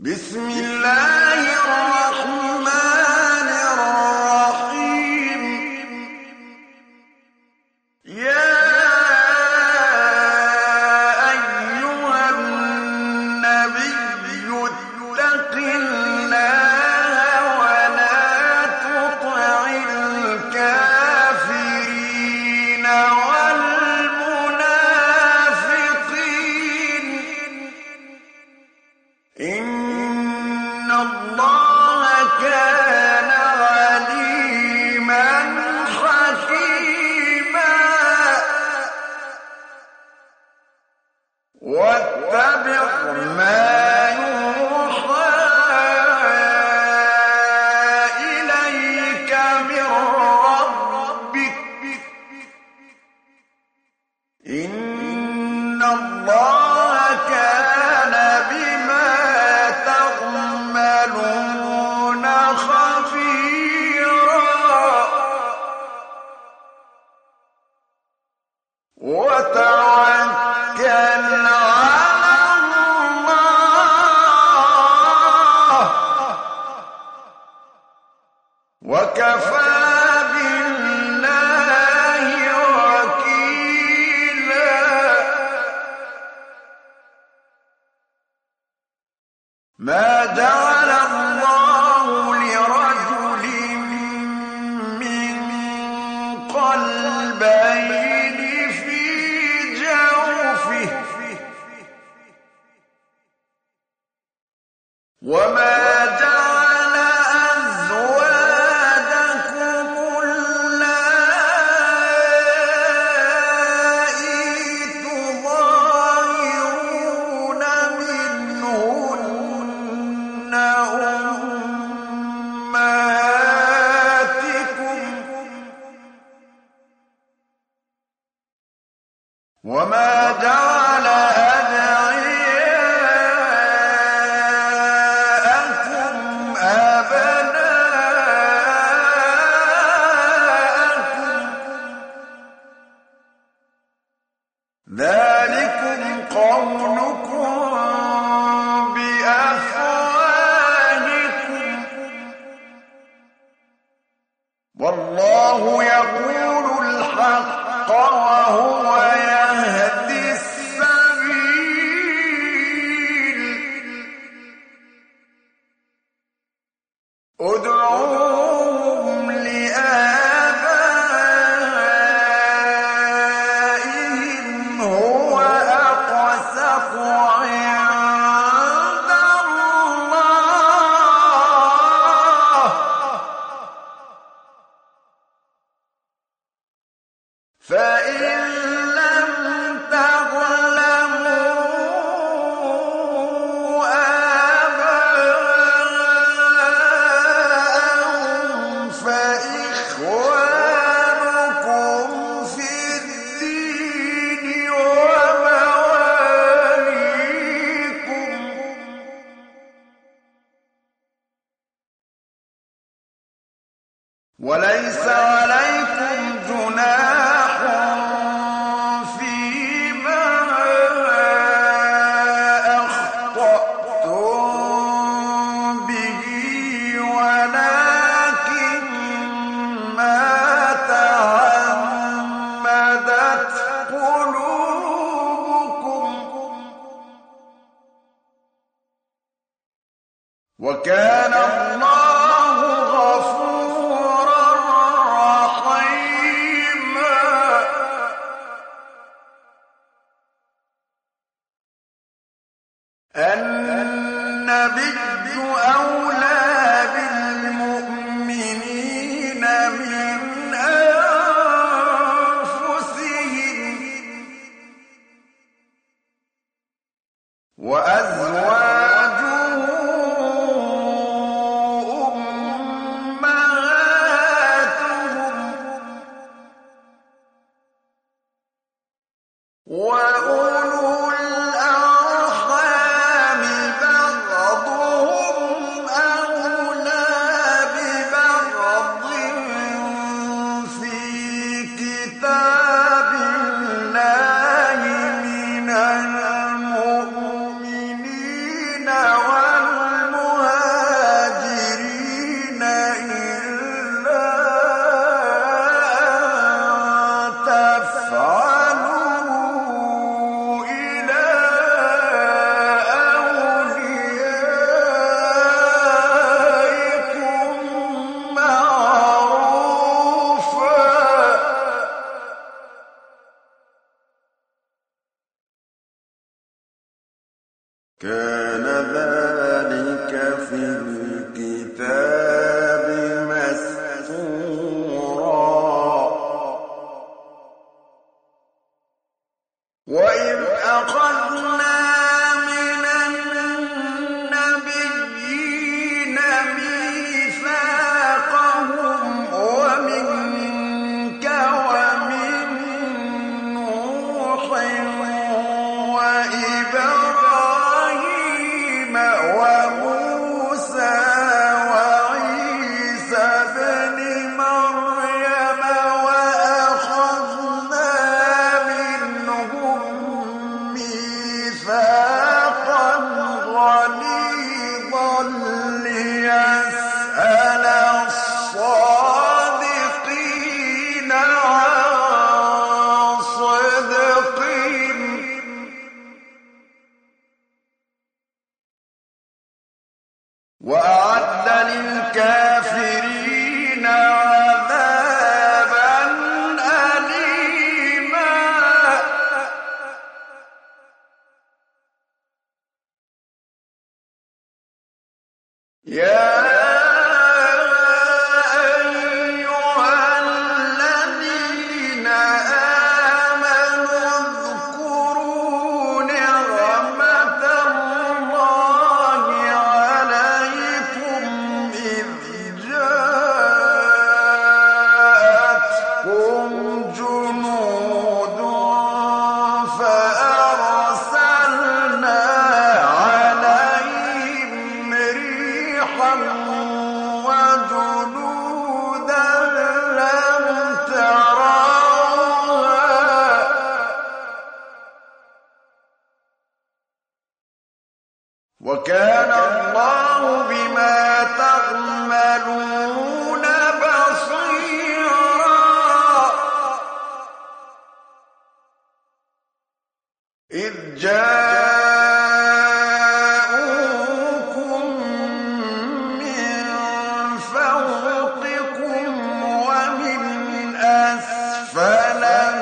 بسم الله الرحمن الرحيم. يا أيها النبي اتق الله ولا تطع الكافرين والمنافقين. إن الله كان عليما حكيما. واتبع ما يوحى إليك من ربك. إن الله كان بما تعملون خبيرا. وتوكل على الله وكفى بالله وكيلا. ما جعل الله لرجل من قلبين في جوفه وما جعل أزواجكم اللائي تظاهرون منهن أمهاتكم وما جعل أدعياءكم أبناءكم. ذلكم قولكم بأفواهكم والله يقول الحق وهو يهدي السبيل. ادعوهم لآبائهم هو أقسط عند الله. فإن لم تعلموا آباءهم فإخوانكم في الدين ومواليكم. وليس عليكم جناح فيما أخطأتم به ولكن ما تعمدت قلوبكم. وكان الله غفورا رحيما. النبي أولى بالمؤمنين من أنفسهم وأزواجه أمهاتهم وأولو الأرحام بعضهم أولى ببعض في كتاب الله من المؤمنين كان ذلك في الكتاب مسطورا وإذ أخذنا من النبيين ميثاقهم ومنك ومن نوح وإبراهيم وموسى وعيسى ابن مريم وأخذنا منهم ميثاقا غليظا ليسأل الصادقين عن صدقهم وأعد للكافرين عذابا أليما يا أيها الذين آمنوا اذكروا نعمة الله عليكم إذ جاءتكم جنود فأرسلنا عليهم ريحا وجنودا لم تروها وكان الله بما تعملون بصيرا إذ جاءوكم من فوقكم ومن أسفل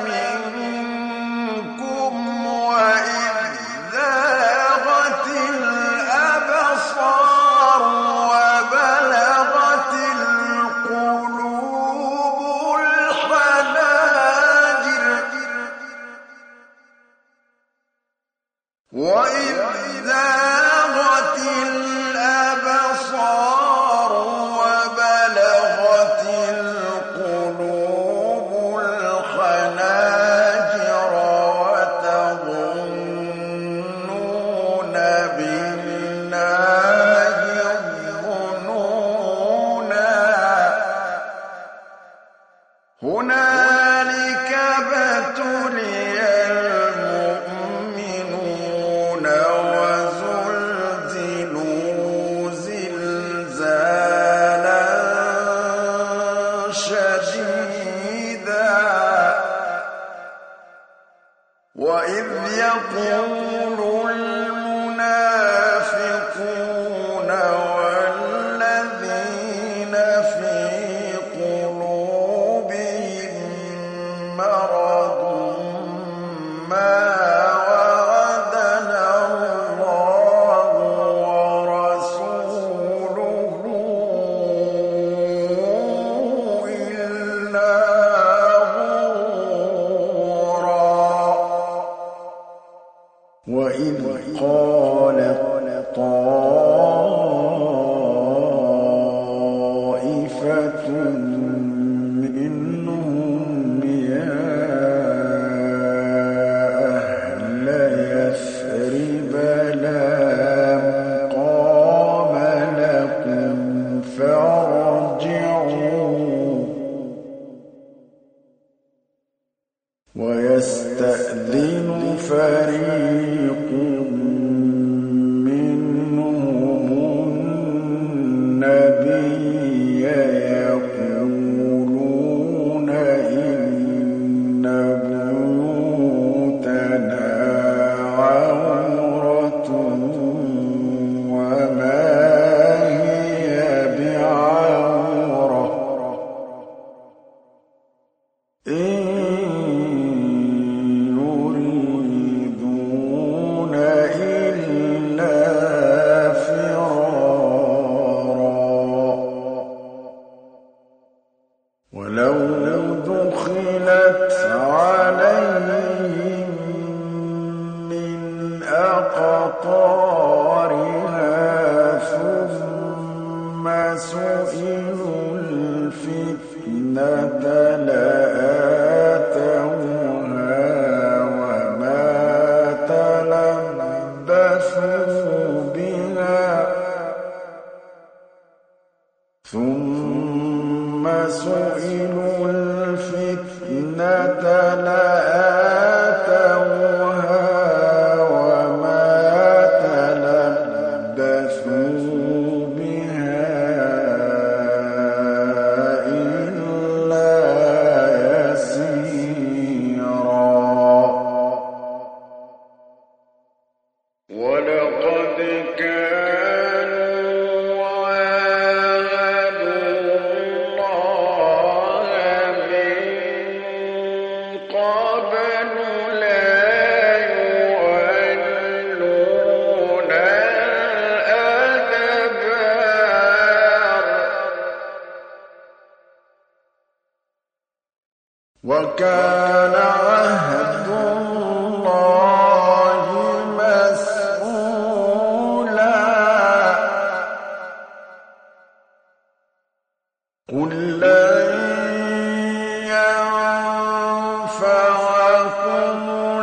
منكم وإذ زاغت الأبصار وبلغت القلوب الحناجر وإذ زاغت الأبصار وبلغت القلوب الحناجر وتظنون بالله الظنونا هنالك ابتلي المؤمنون وزلزلوا زلزالا شديدا وإذ يقول المنافقون سُئِلُوا الْفِتْنَةَ لَآتَوْهَا وَمَا تَلَبَّثُوا بِهَا إِلَّا يَسِيرًا. وَلَقَدْ كَانُوا عَاهَدُوا اللَّهَ مِن قَبْلُ لَا يُوَلُّونَ الْأَدْبَارَ وَكَانَ عَهْدُ اللَّهِ مسؤولا. قُل لَّن يَنفَعَكُمُ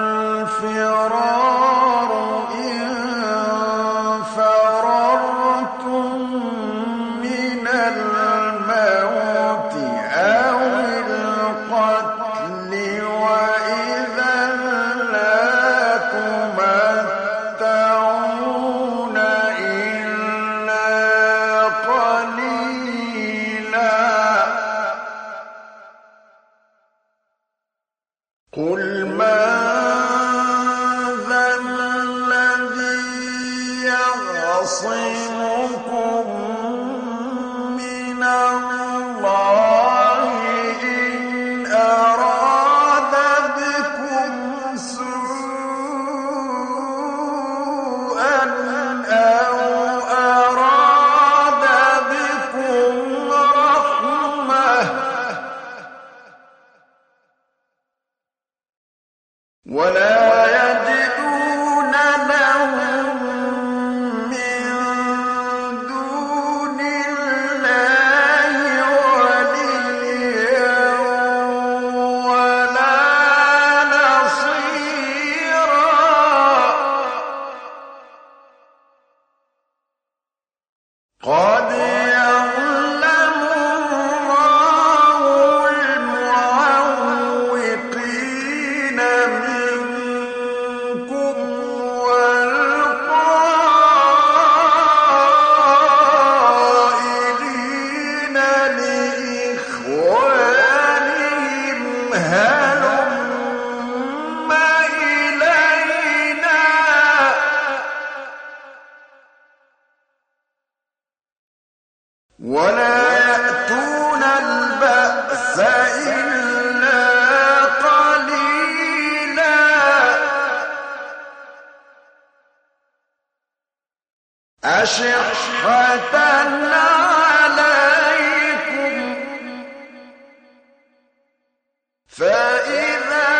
الْفِرَارُ إِن فَرَرْتُم مِّنَ الْمَوْتِ أَوِ الْقَتْلِ وَإِذًا لَّا تُمَتَّعُونَ إِلَّا قَلِيلًا. قُلْ مَن ذَا الَّذِي يَعْصِمُكُم مِّنَ اللَّهِ إِنْ أَرَادَ بِكُمْ سُوءًا أَوْ أَرَادَ بِكُمْ رَحْمَةً وَلَا يَجِدُونَ لَهُم مِّن دُونِ اللَّهِ وَلِيًّا وَلَا نَصِيرًا. قَدْ يَعْلَمُ اللَّهُ الْمُعَوِّقِينَ مِنكُمْ وَالْقَائِلِينَ لِإِخْوَانِهِمْ هَلُمَّ إِلَيْنَا وَلَا يَأْتُونَ الْبَأْسَ إِلَّا قَلِيلًا. أَشِحَّةً عَلَيْكُمْ فَإِذَا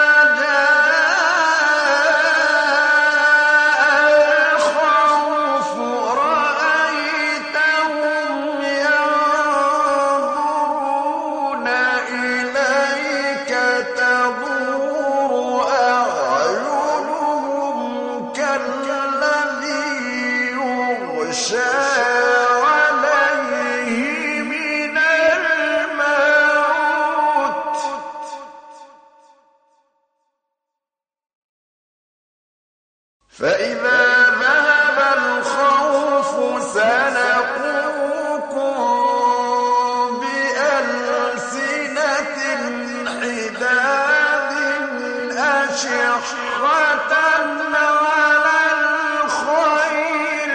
جَاءَ الْخَوْفُ رَأَيْتَهُمْ يَنظُرُونَ إِلَيْكَ تَدُورُ أَعْيُنُهُمْ كَالَّذِي يُغْشَىٰ عَلَيْهِ مِنَ الْمَوْتِ فَإِذَا ذَهَبَ الْخَوْفُ سَلَقُوكُم بِأَلْسِنَةٍ حِدَادٍ أَشِحَّةً عَلَى الْخَيْرِ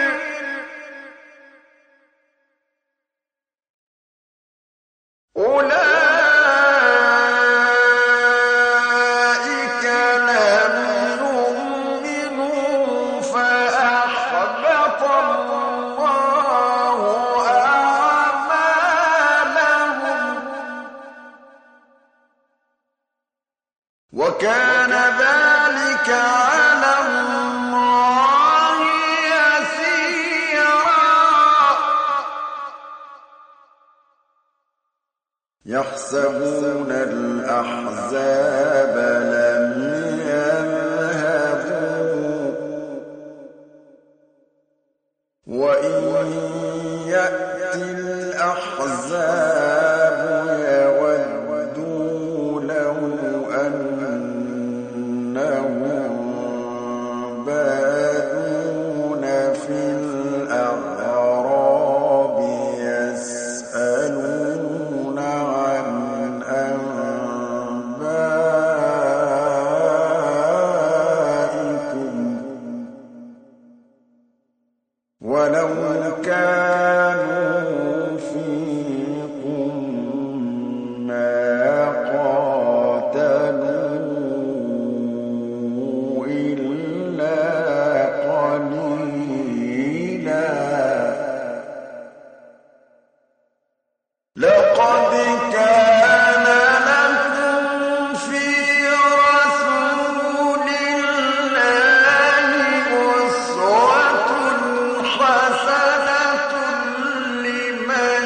أُولَٰئِكَ لَمْ يُؤْمِنُوا فَأَحْبَطَ اللَّهُ أَعْمَالَهُمْ وَكَانَ ذَٰلِكَ عَلَى اللَّهِ يَسِيرًا. يَحْسَبُونَ الْأَحْزَابَ لَمْ يَذْهَبُوا وَإِن يَأْتِ الْأَحْزَابُ وَلَوْ كَانُوا فِيكُم مَّا قَاتَلُوا إِلَّا قَلِيلًا لَقَدْ كَانَ لَكُمْ فِي رَسُولِ اللَّهِ أُسْوَةٌ حَسَنَةٌ لِّمَن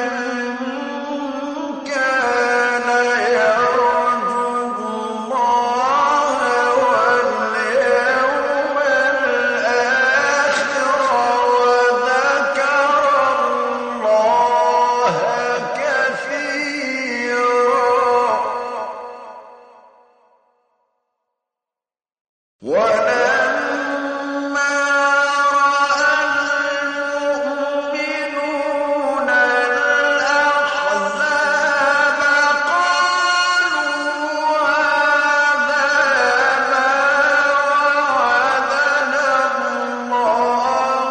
كَانَ يَرْجُو اللَّهَ وَالْيَوْمَ الْآخِرَ وَذَكَرَ اللَّهَ كَثِيرًا وَلَمَّا رَأَى الْمُؤْمِنُونَ الْأَحْزَابَ قَالُوا هَٰذَا مَا وَعَدَنَا اللَّهُ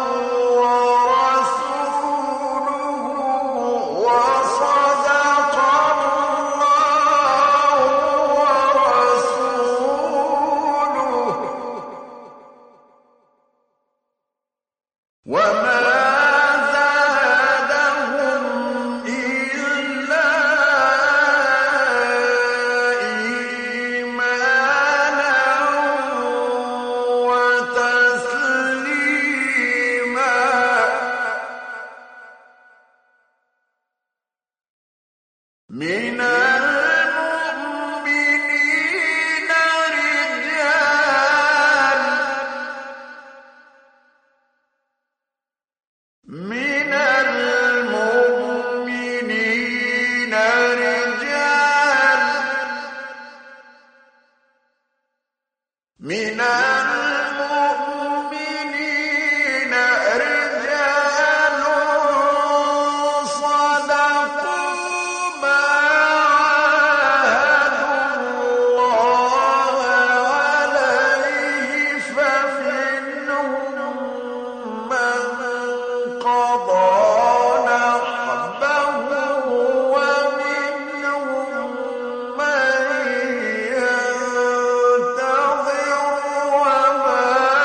وَرَسُولُهُ وَصَدَقَ اللَّهُ وَرَسُولُهُ وَمَا زَادَهُمْ إِلَّا إِيمَانًا وَتَسْلِيمًا مِّنَ الْمُؤْمِنِينَ رِجَالٌ صَدَقُوا مَا عَاهَدُوا اللَّهَ عَلَيْهِ فَمِنْهُم مَّن قَضَىٰ نَحْبَهُ وَمِنْهُم مَّن يَنتَظِرُ وَمَا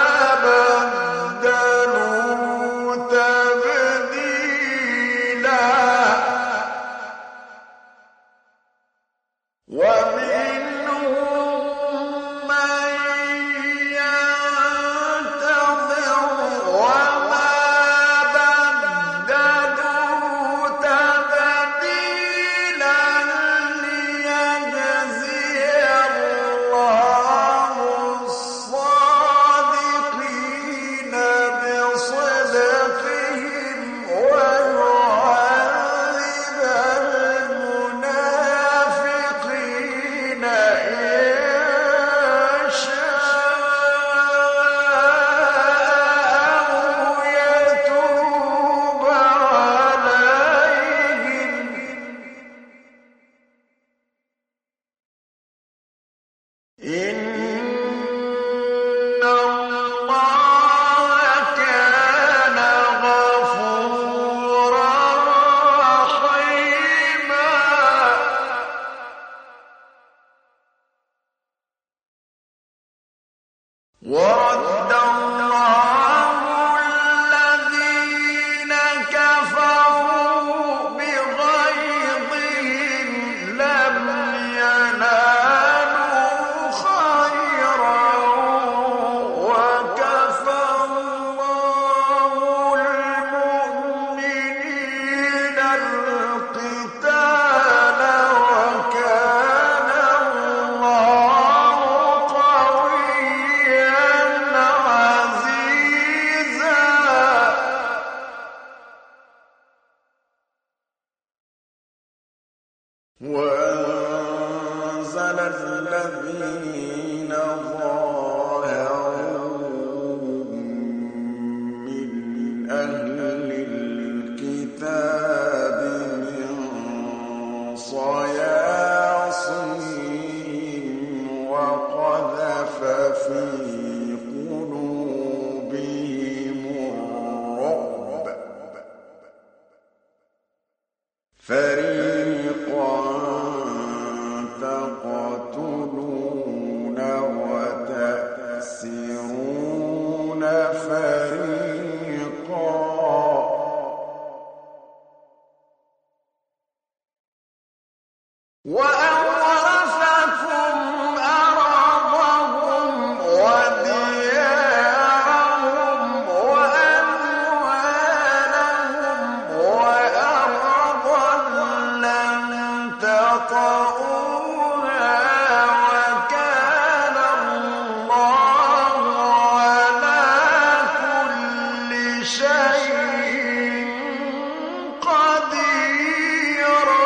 بَدَّلُوا تَبْدِيلًا وَمِنْهُم مَّن يَنتَظِرُ وَمَا بَدَّلُوا تَبْدِيلًا لِّيَجْزِيَ اللَّهُ الصَّادِقِينَ بِصِدْقِهِمْ وَيُعَذِّبَ الْمُنَافِقِينَ إِن شَاءَ أَوْ يَتُوبَ عَلَيْهِمْ إِنَّ اللَّهَ كَانَ غَفُورًا رَّحِيمًا وَرَدَّ اللَّهُ الَّذِينَ كَفَرُوا بِغَيْظِهِمْ لَمْ يَنَالُوا خَيْرًا وَكَفَى اللَّهُ الْمُؤْمِنِينَ الْقِتَالَ وَكَانَ اللَّهُ قَوِيًّا عَزِيزًا وَأَنزَلَ الَّذِينَ ظَاهَرُوهُم مِّنْ أَهْلِ الْكِتَابِ مِن صَيَاصِيهِمْ وَقَذَفَ فِي قُلُوبِهِمُ الرُّعْبَ شيء قديرا.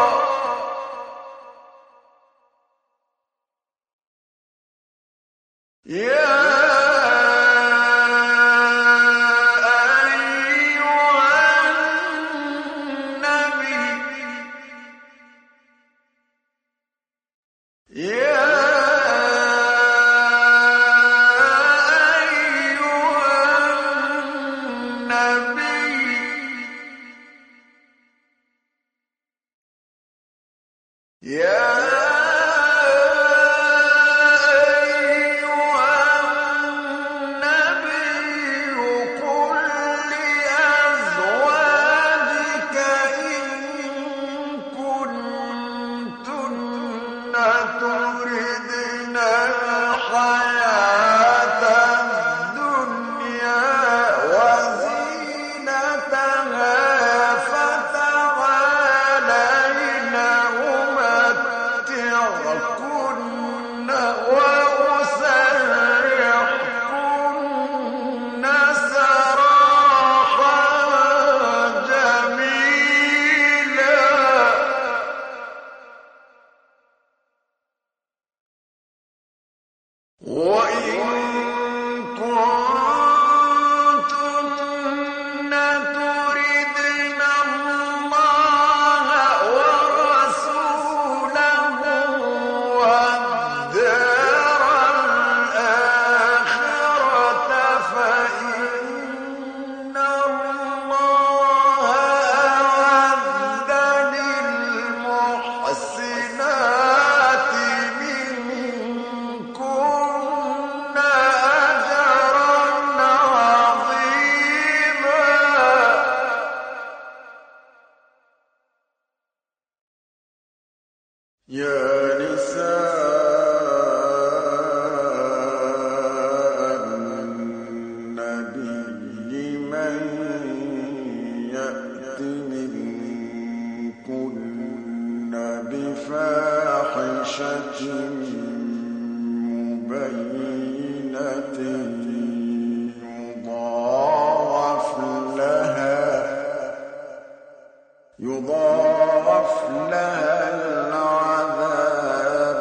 يا نساء النبي من يأت منكن بفاحشة مبينة يضاعف لها العذاب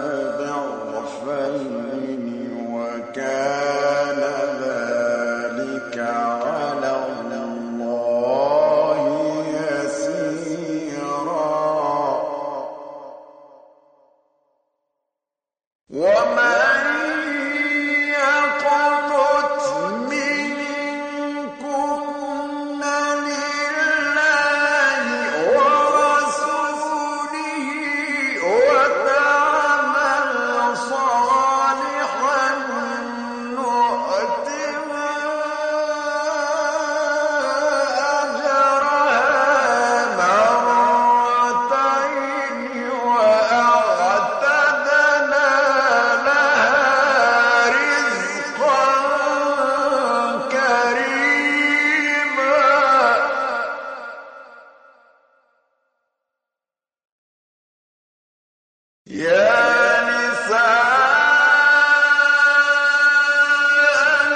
ضعفين وكان ذلك على الله يسيرا. ومن يقنت منكن لله ورسوله وتعمل صالحا نؤتها أجرها مرتين وأعتدنا لها رزقا كريما. يا نساء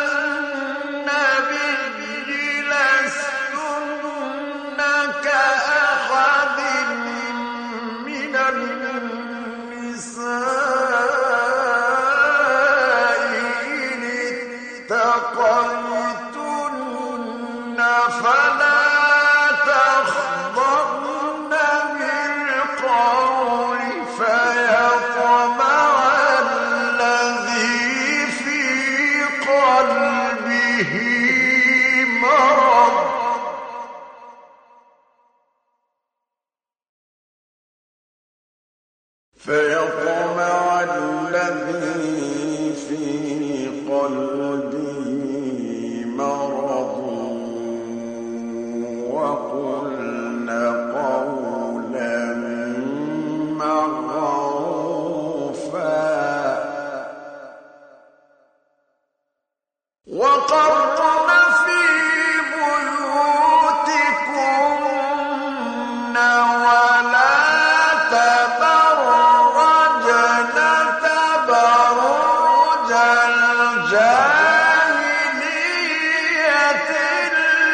النبي لستن كأحد من النساء إن اتقيتن فلا تخضعن بالقول فيطمع الذي في قلبه مرض. وقلن قولا معروفا وقرن في بيوتكن ولا تبرجن تبرج الجاهلية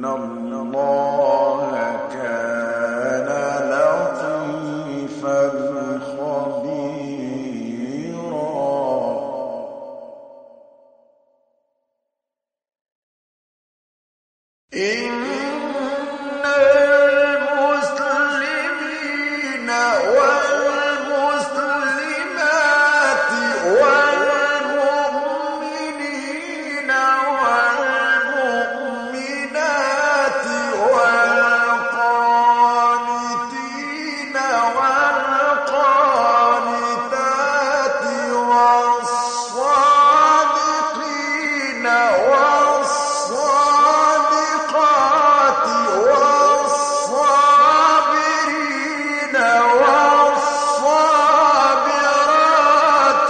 الله كان لطيفا خبيرا. إن المسلمين والمسلمات والمؤمنين والمؤمنات والقانتين والقانتات والصادقين والصادقات والصابرين والصابرات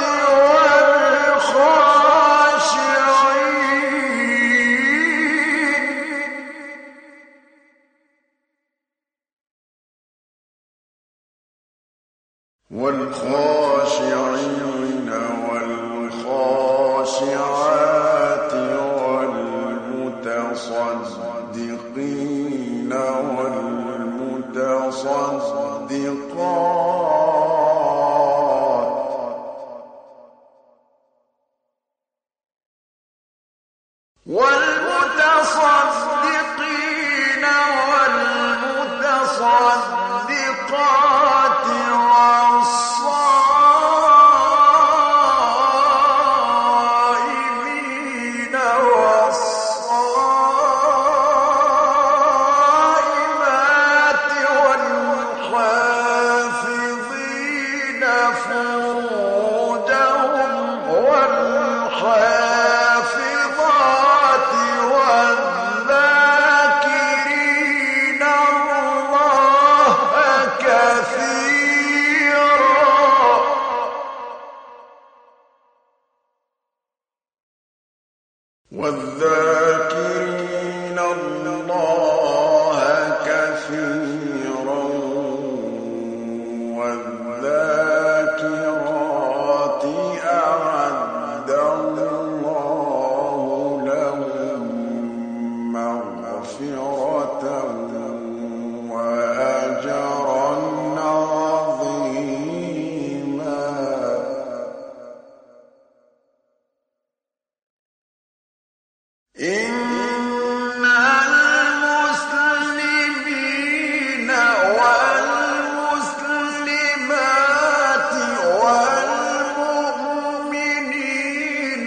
والخاشعين والخاشعات والمتصدقين والمتصدقين والمتصدقات والصائمين والصائمات والحافظين فروجهم والحافظات والذاكرين الله كثيرا والذاكرين الله كثيرا والذاكرات أعد الله لهم مغفرة وأجرا عظيما. إن المسلمين والمسلمات والمؤمنين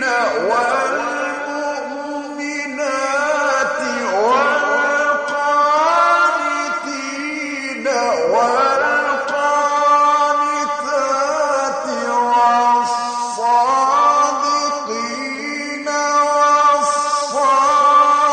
والمؤمنات والقانتين والقانتات والصادقين والصادقات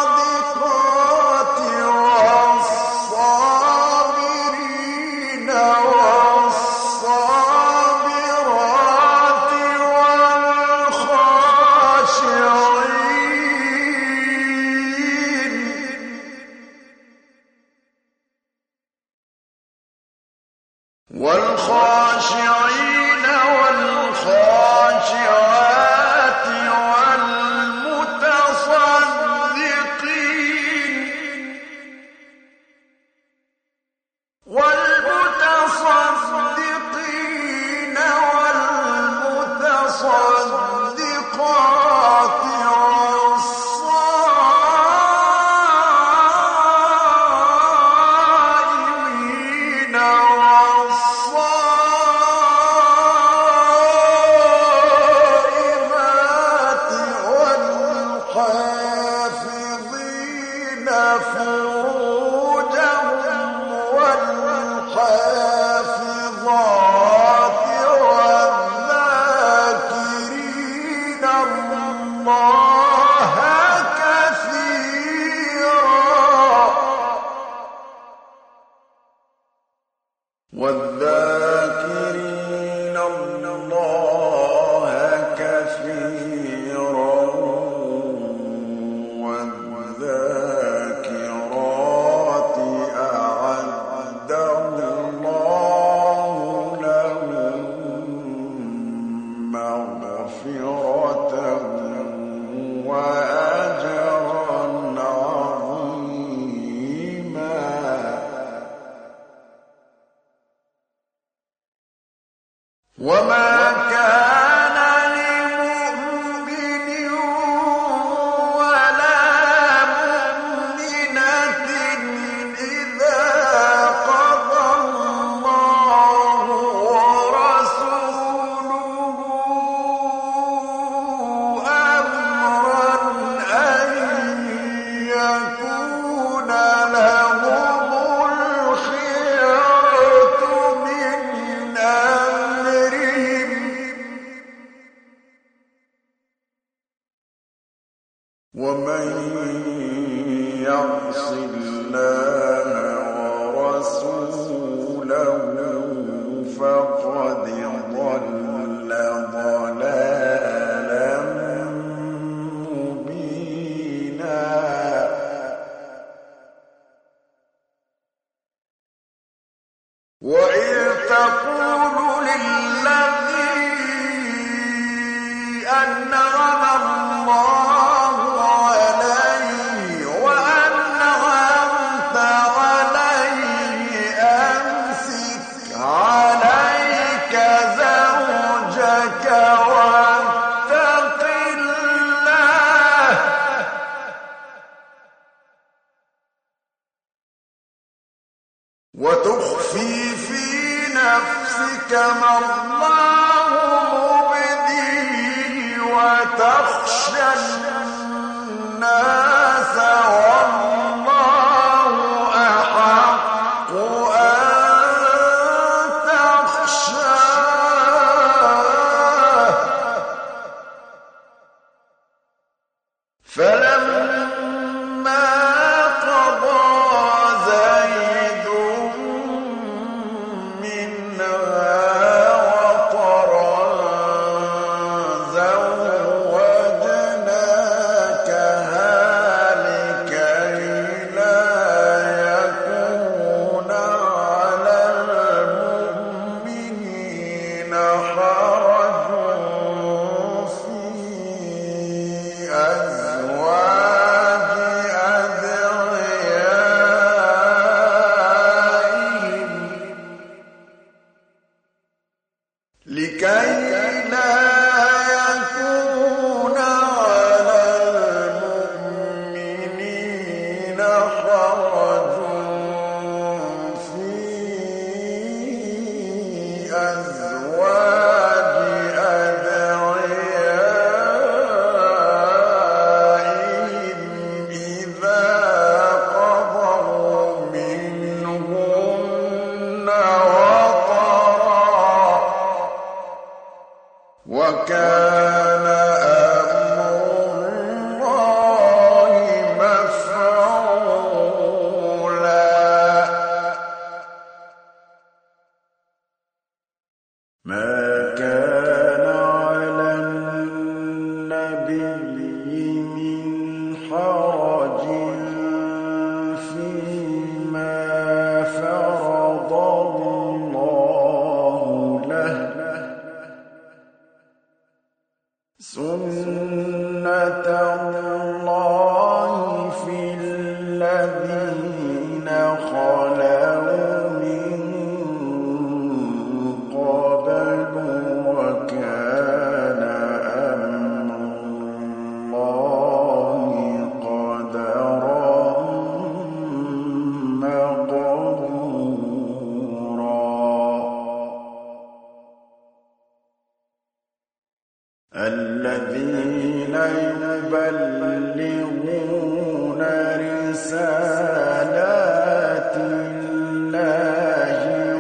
تكون لهم الخيرة من أمرهم ومن يعص الله ورسوله فقد ضل ضلالا مبينا وإذ تقول للذي أنعم الله عليه وأنعمت عليه أمسك عليك زوجك واتق الله وتخفي في نفسك ما الله مبديه وتخشى الناس والله أحق أن تخشاه فلما قضى زيد منها وطرا زوجناكها لكي لا يكون على المؤمنين حرج في أزواج أدعيائهم لكي لا يكون على المؤمنين حرج في أزواج أدعيائهم إذا قضوا منهن وطرا وكان أمر الله مفعولا ما كان على النبي من حرج فيما فرض الله له سنة الله في الذين خلوا من قبل وكان أمر الله قدرا مقدورا الذين يبلغون رسالات الله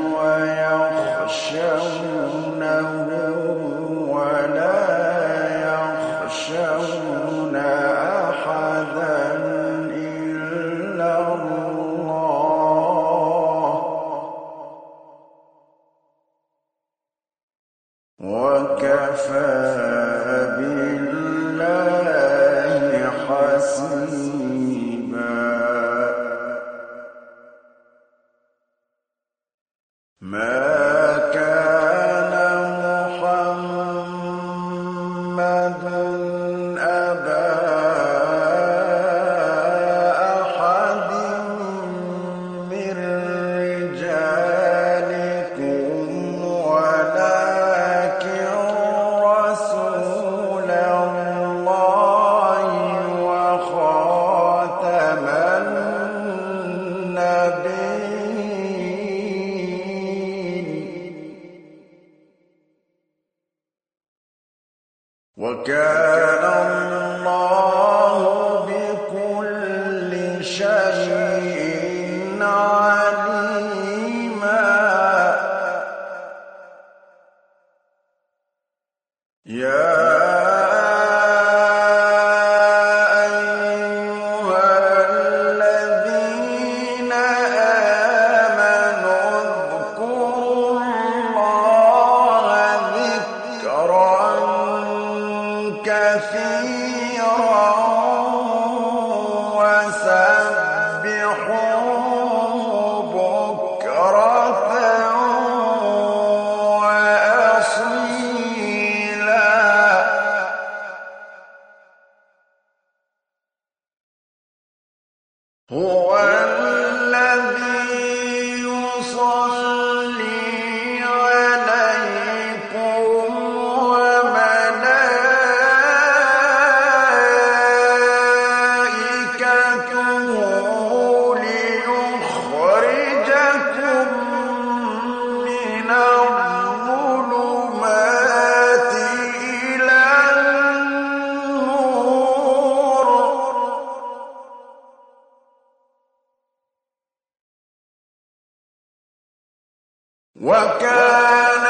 ويخشونه ولا يخشون أحدا إلا الله وكفى بالله حسيبا ما كان محمد أبا أحد من رجالكم ولكن رسول الله وخاتم النبيين وكان الله بكل شيء عليما يا هو الذي يصلي عليكم وملائكته ليخرجكم من الظلمات إلى النور وكان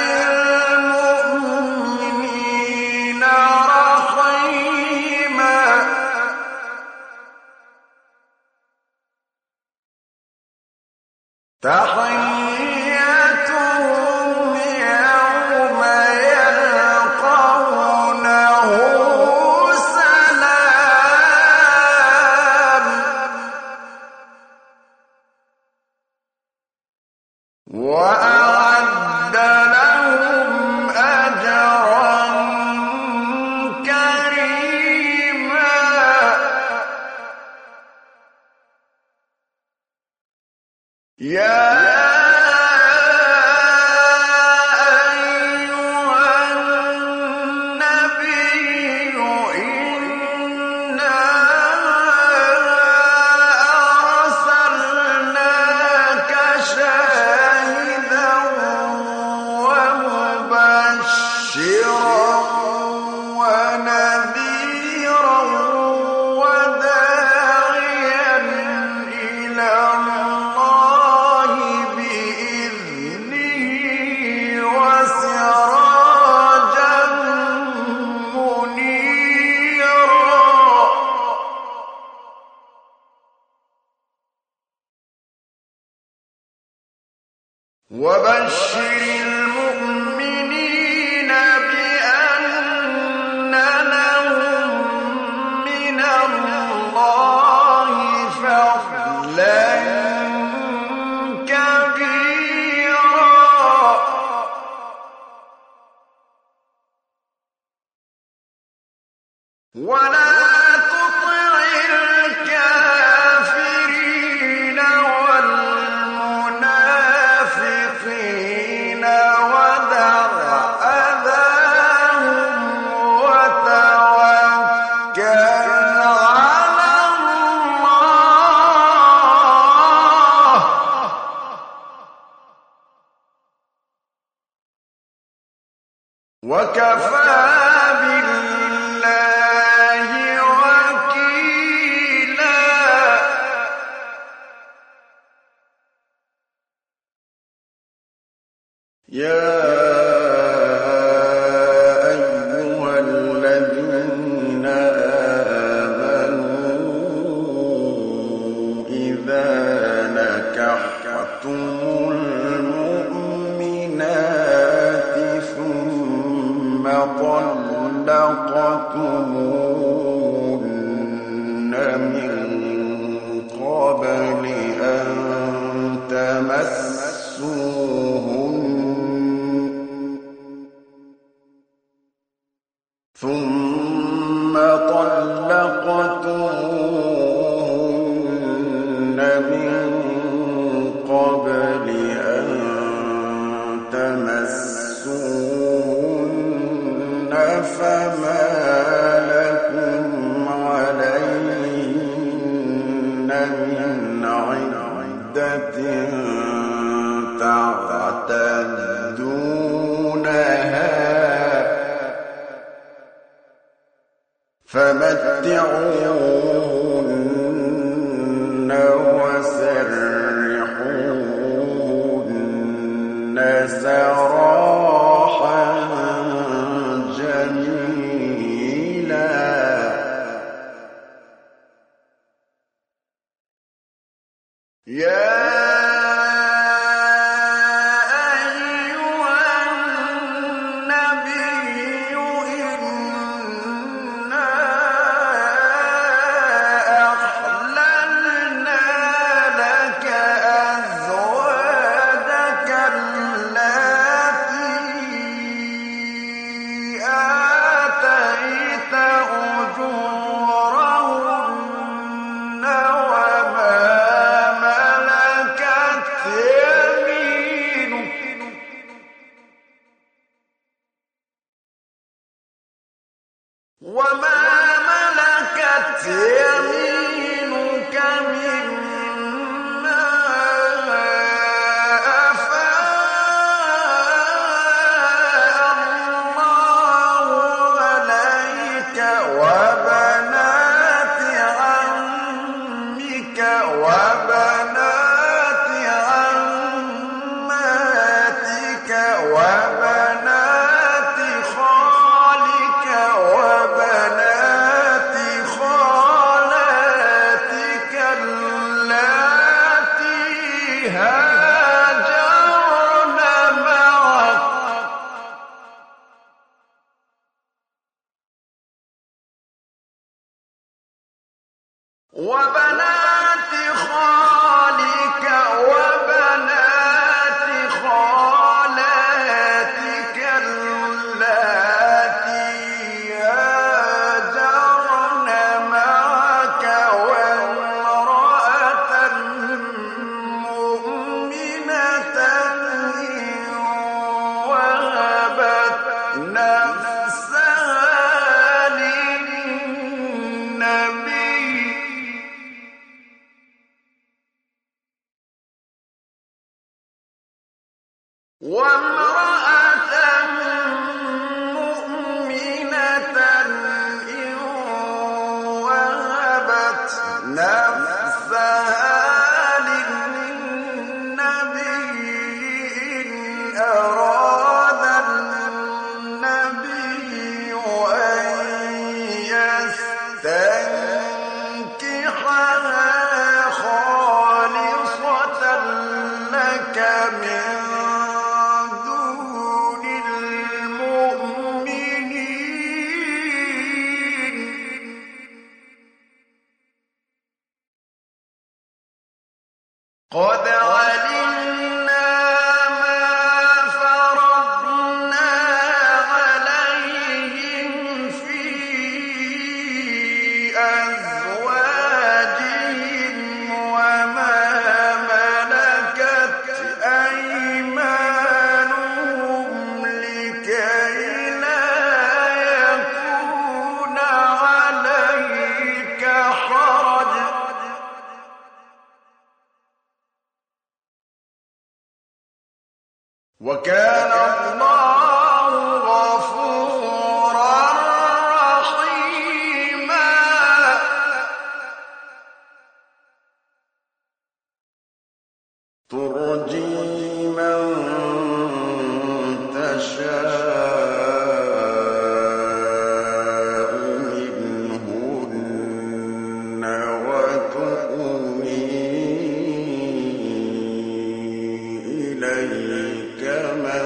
بالمؤمنين رحيما تحيتهم يوم يلقونه سلام وأعد لهم أجرا كريما يا أيها النبي إنا أرسلناك شاهدا ومبشرا ونذيرا وداعيا إلى الله بإذنه وسراجا منيرا وبشر المؤمنين بأن لهم من الله فضلا كبيرا ولا تطع الكافرين والمنافقين ودع أذاهم وتوكل على الله وكفى بالله وكيلا يا أيها الذين آمنوا إذا نكحتم المؤمنات ثم طلقتموهن من قبل أن تمسوهن ثم طلقتموهن من قبل أن تمسوهن فما لكم عليهن من عدة تعتدونها فمتعوهن يا وما ملكت يمينك مما أفاء الله عليك وبنات عمك وبنات عماتك وبنات خالك وبنات خالاتك اللاتي هاجرن معك وبنات خالك وبنات خالاتك اللاتي هاجرن معك وامرأة مؤمنة إن وهبت نفسها للنبي وامرأة مؤمنة إن وهبت نفسها للنبي إن أراد النبي أن يستنكحها خالصة لك من دون المؤمنين قد علمنا ما فرضنا عليهم في أزواجهم وما ملكت أيمانهم لكي لا يكون عليك حرج وكان الله غفورا رحيما ترجي من تشاء منهن وتؤوي إليك من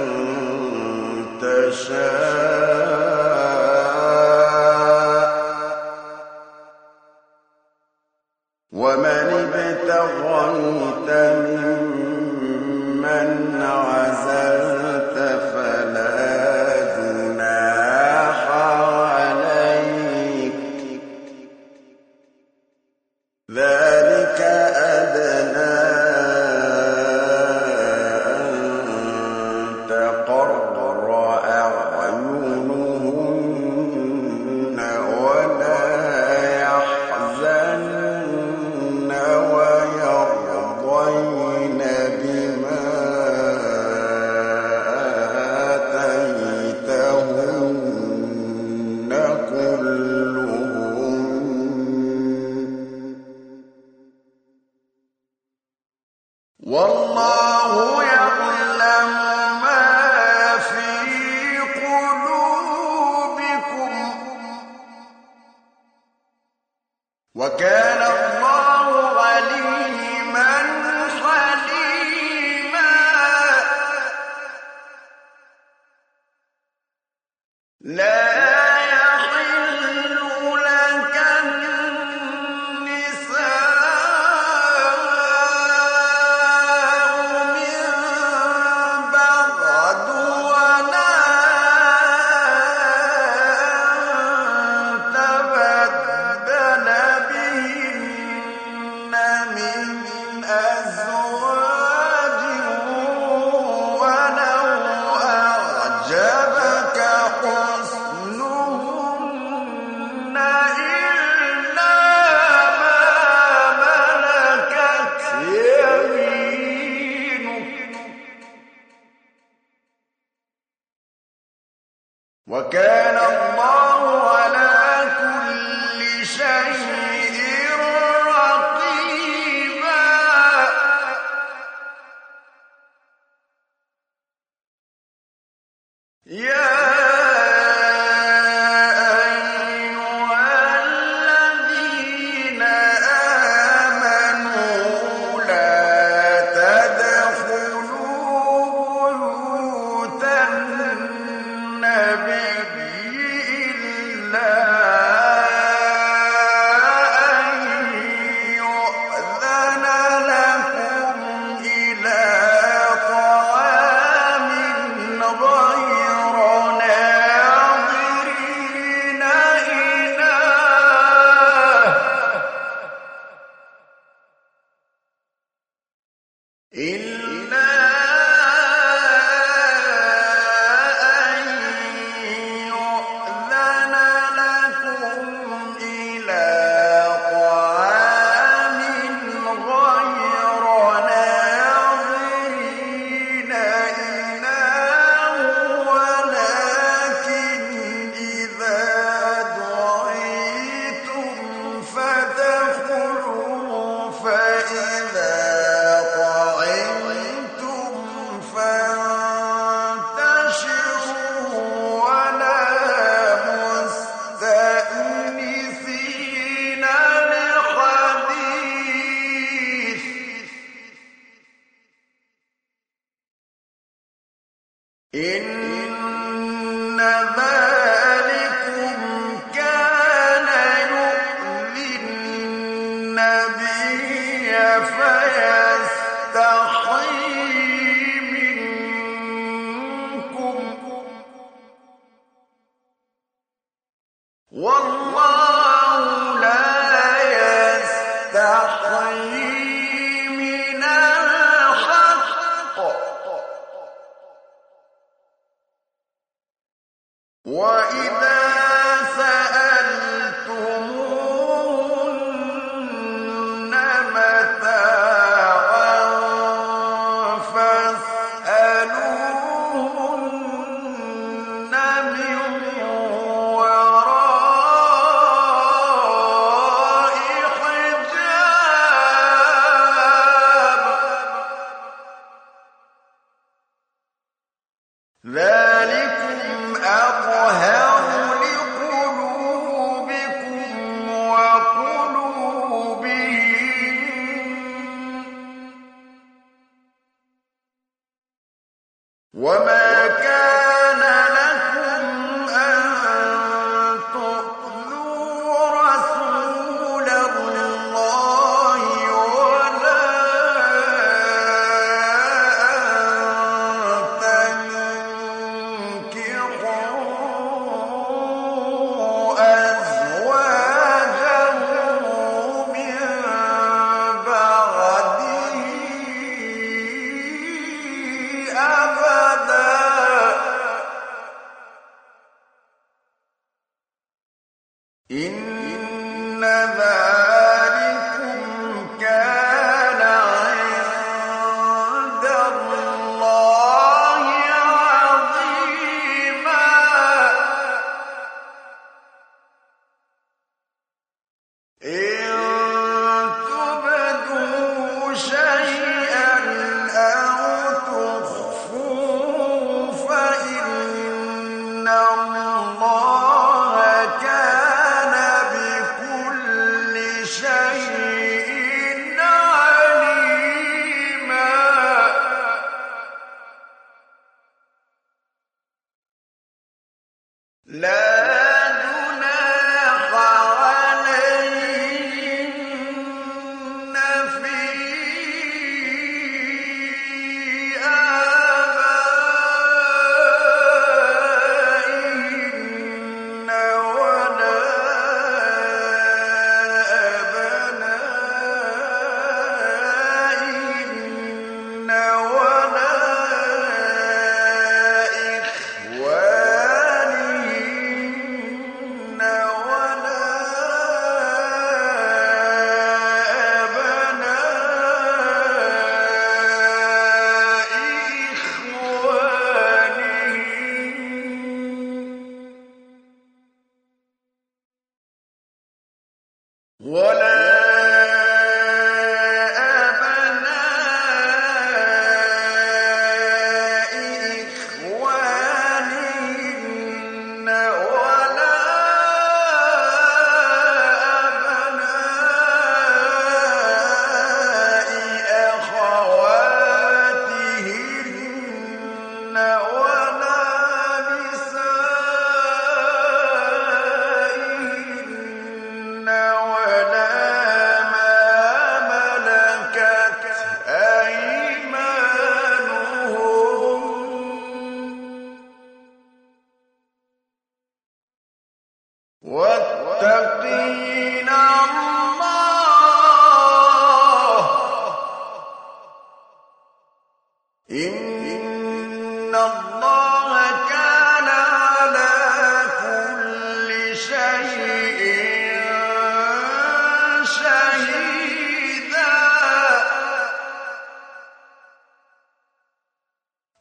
تشاء ومن ابتغيت ممن عزلت فلا جناح عليك ذلك أدنى أن تقر أعينهن ولا يحزن ويرضين بما آتيتهن كلهم والله يعلم ما في قلوبكم وكان الله عليما من أزواج ولو أعجبك حسنهن إلا ما ملكت يمينك وكان الله على كل شيء رقيبا يا أيها الذين آمنوا لا تدخلوا بيوت النبي إلا أن يؤذن لكم إلى طعام غير ناظرين إناه إلا أن يؤذن لكم إلى طعام غير ناظرين إناه ولكن إذا دعيتم فادخلوا فإذا طعمتم فانتشروا ولا مستأنسين لحديث إن ذلكم كان يؤذي النبي فيستحيي منكم والله لا يستحيي من الحق وإذا سألتموهن متاعا فاسألوهن من وراء حجاب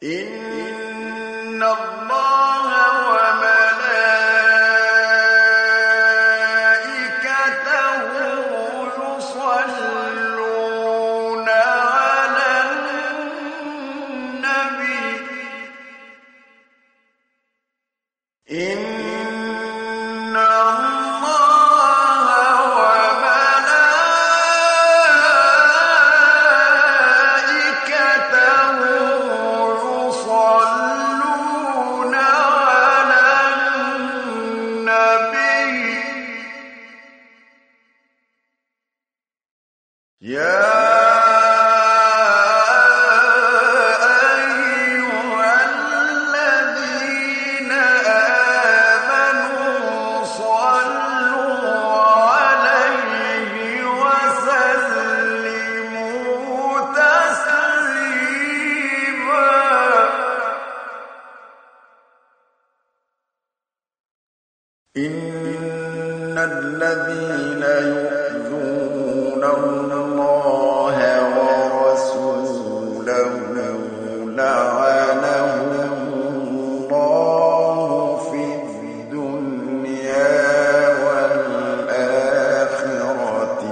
إن الله وملائكته يصلون على النبي إن الله وملائكته يصلون على النبي يا أيها الذين آمنوا صلوا عليه وسلموا تسليما إن الذين يؤذون الله ورسوله لعنهم الله في الدنيا والآخرة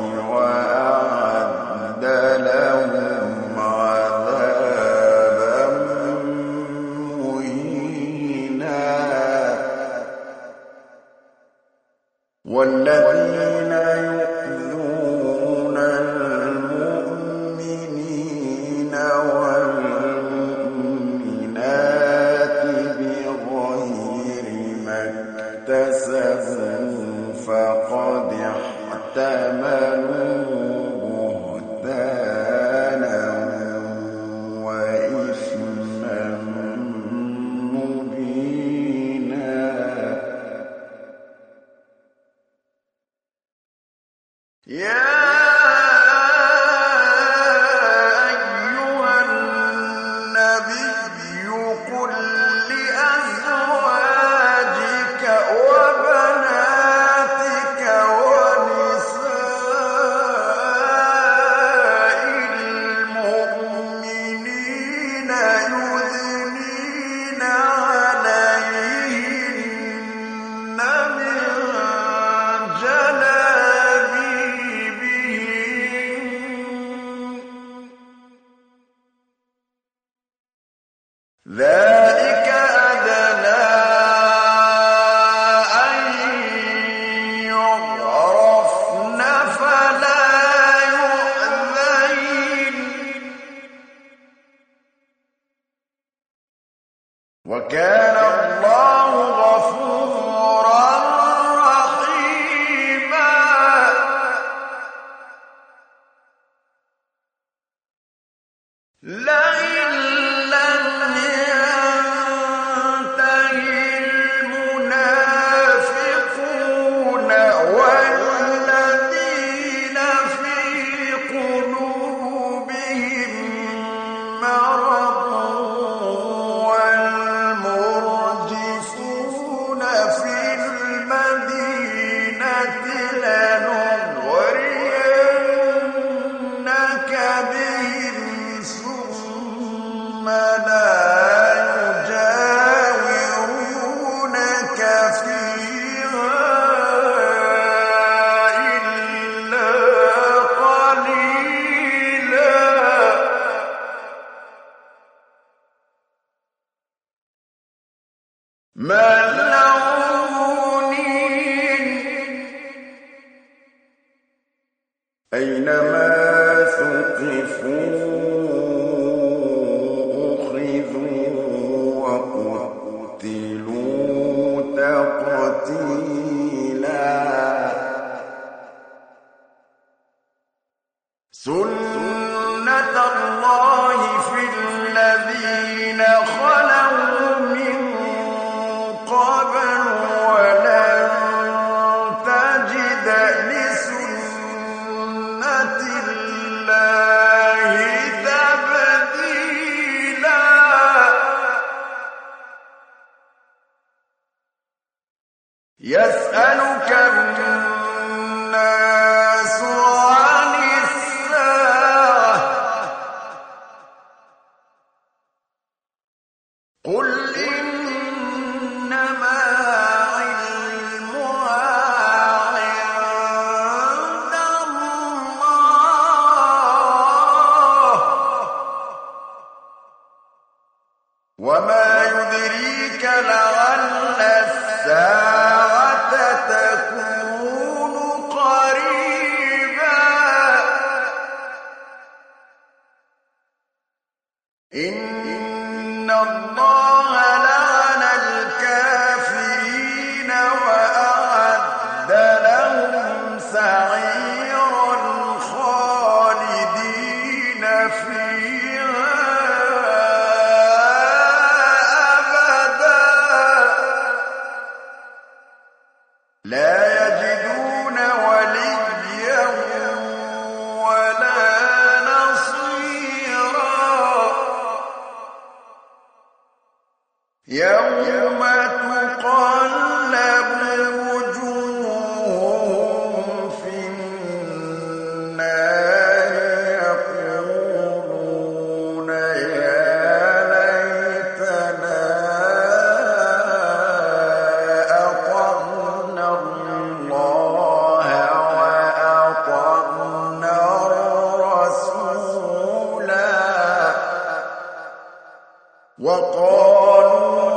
وأعد لهم عذابا مهينا والذين يؤذون المؤمنين والمؤمنات بغير ما اكتسبوا فقد احتملوا بهتانا وإثما مبينا يا أيها النبي قل لأزواجك وبناتك ونساء المؤمنين يدنين عليهن من ذلك أدنى أن يعرفن فلا يؤذين وكان الله غفورا رحيما لئن لم ينتهي المنافقون والذين في قلوبهم مرض والمرجفون في المدينة لنغرينك بهم ثم لا يجاورونك فيها إلا قليلا ملعونين أينما ثقفوا وقتلوا تقتيلا سنة الله في الذين خلوا من قبل ولن تجد لسنة الله تبديلا يسألك الناس عن الساعة إن الله لعن الكافرين وأعد لهم سعيرا خالدين فيها أبدا لا يجدون وليا ولا يوم تقلب وجوههم في النار يقولون يا ليتنا أطعنا الله وأطعنا الرسولا وقالوا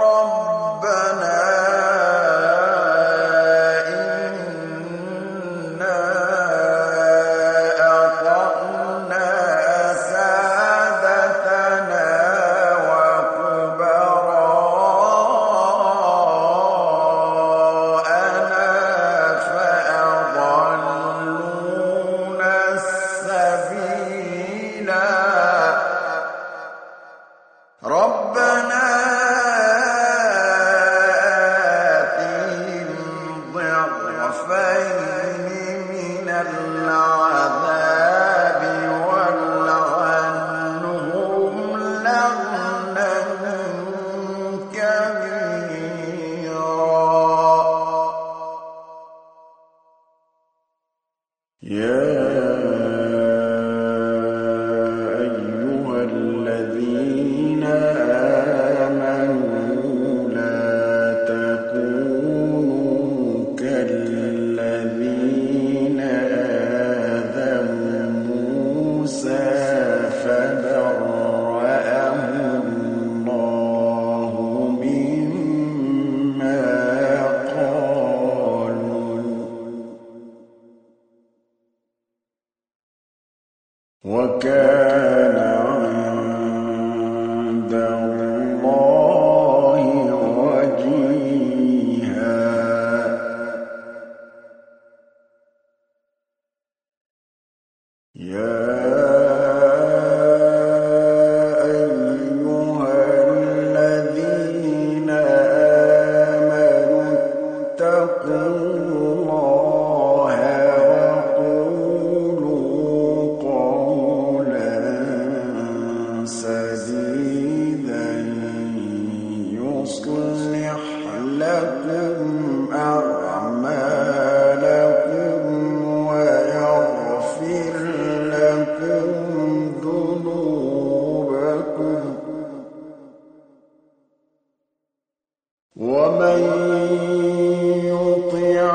ربنا آتهم ضعفين من العذاب والعنهم لعنا كبيرا الذين آمنوا لا تكونوا كالذين آذوا موسى فبرأه الله مما قالوا وكان عند الله وجيها يا أيها الذين آمنوا اتقوا الله سديدا يصلح لكم أعمالكم ويغفر لكم ذنوبكم ومن يطع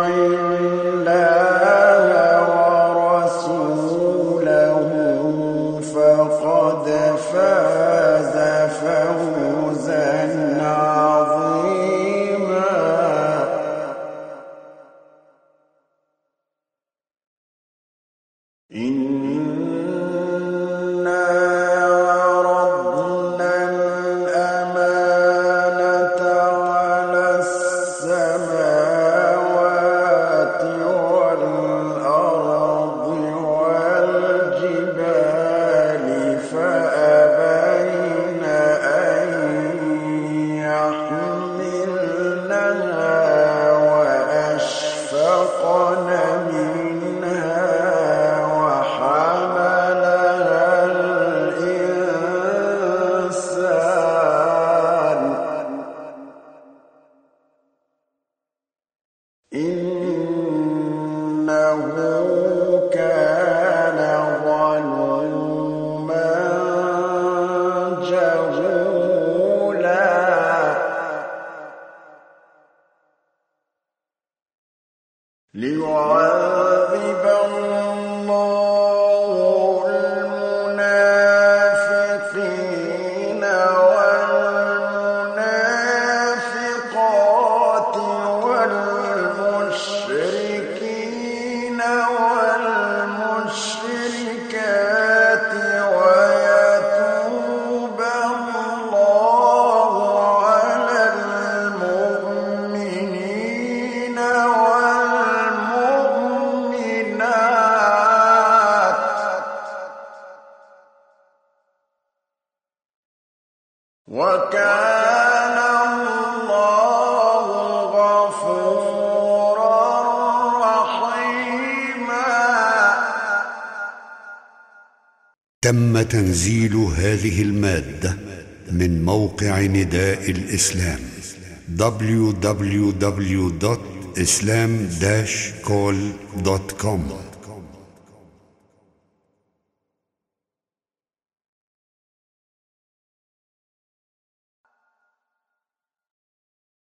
الله ورسوله فقد فاز فوزا عظيما إنا عرضنا الأمانة على السماوات والأرض والجبال فأبين أن يحملنها وأشفقن منها وحملها وكان الله غفورا رحيما. تم تنزيل هذه المادة من موقع نداء الإسلام www.islam-call.com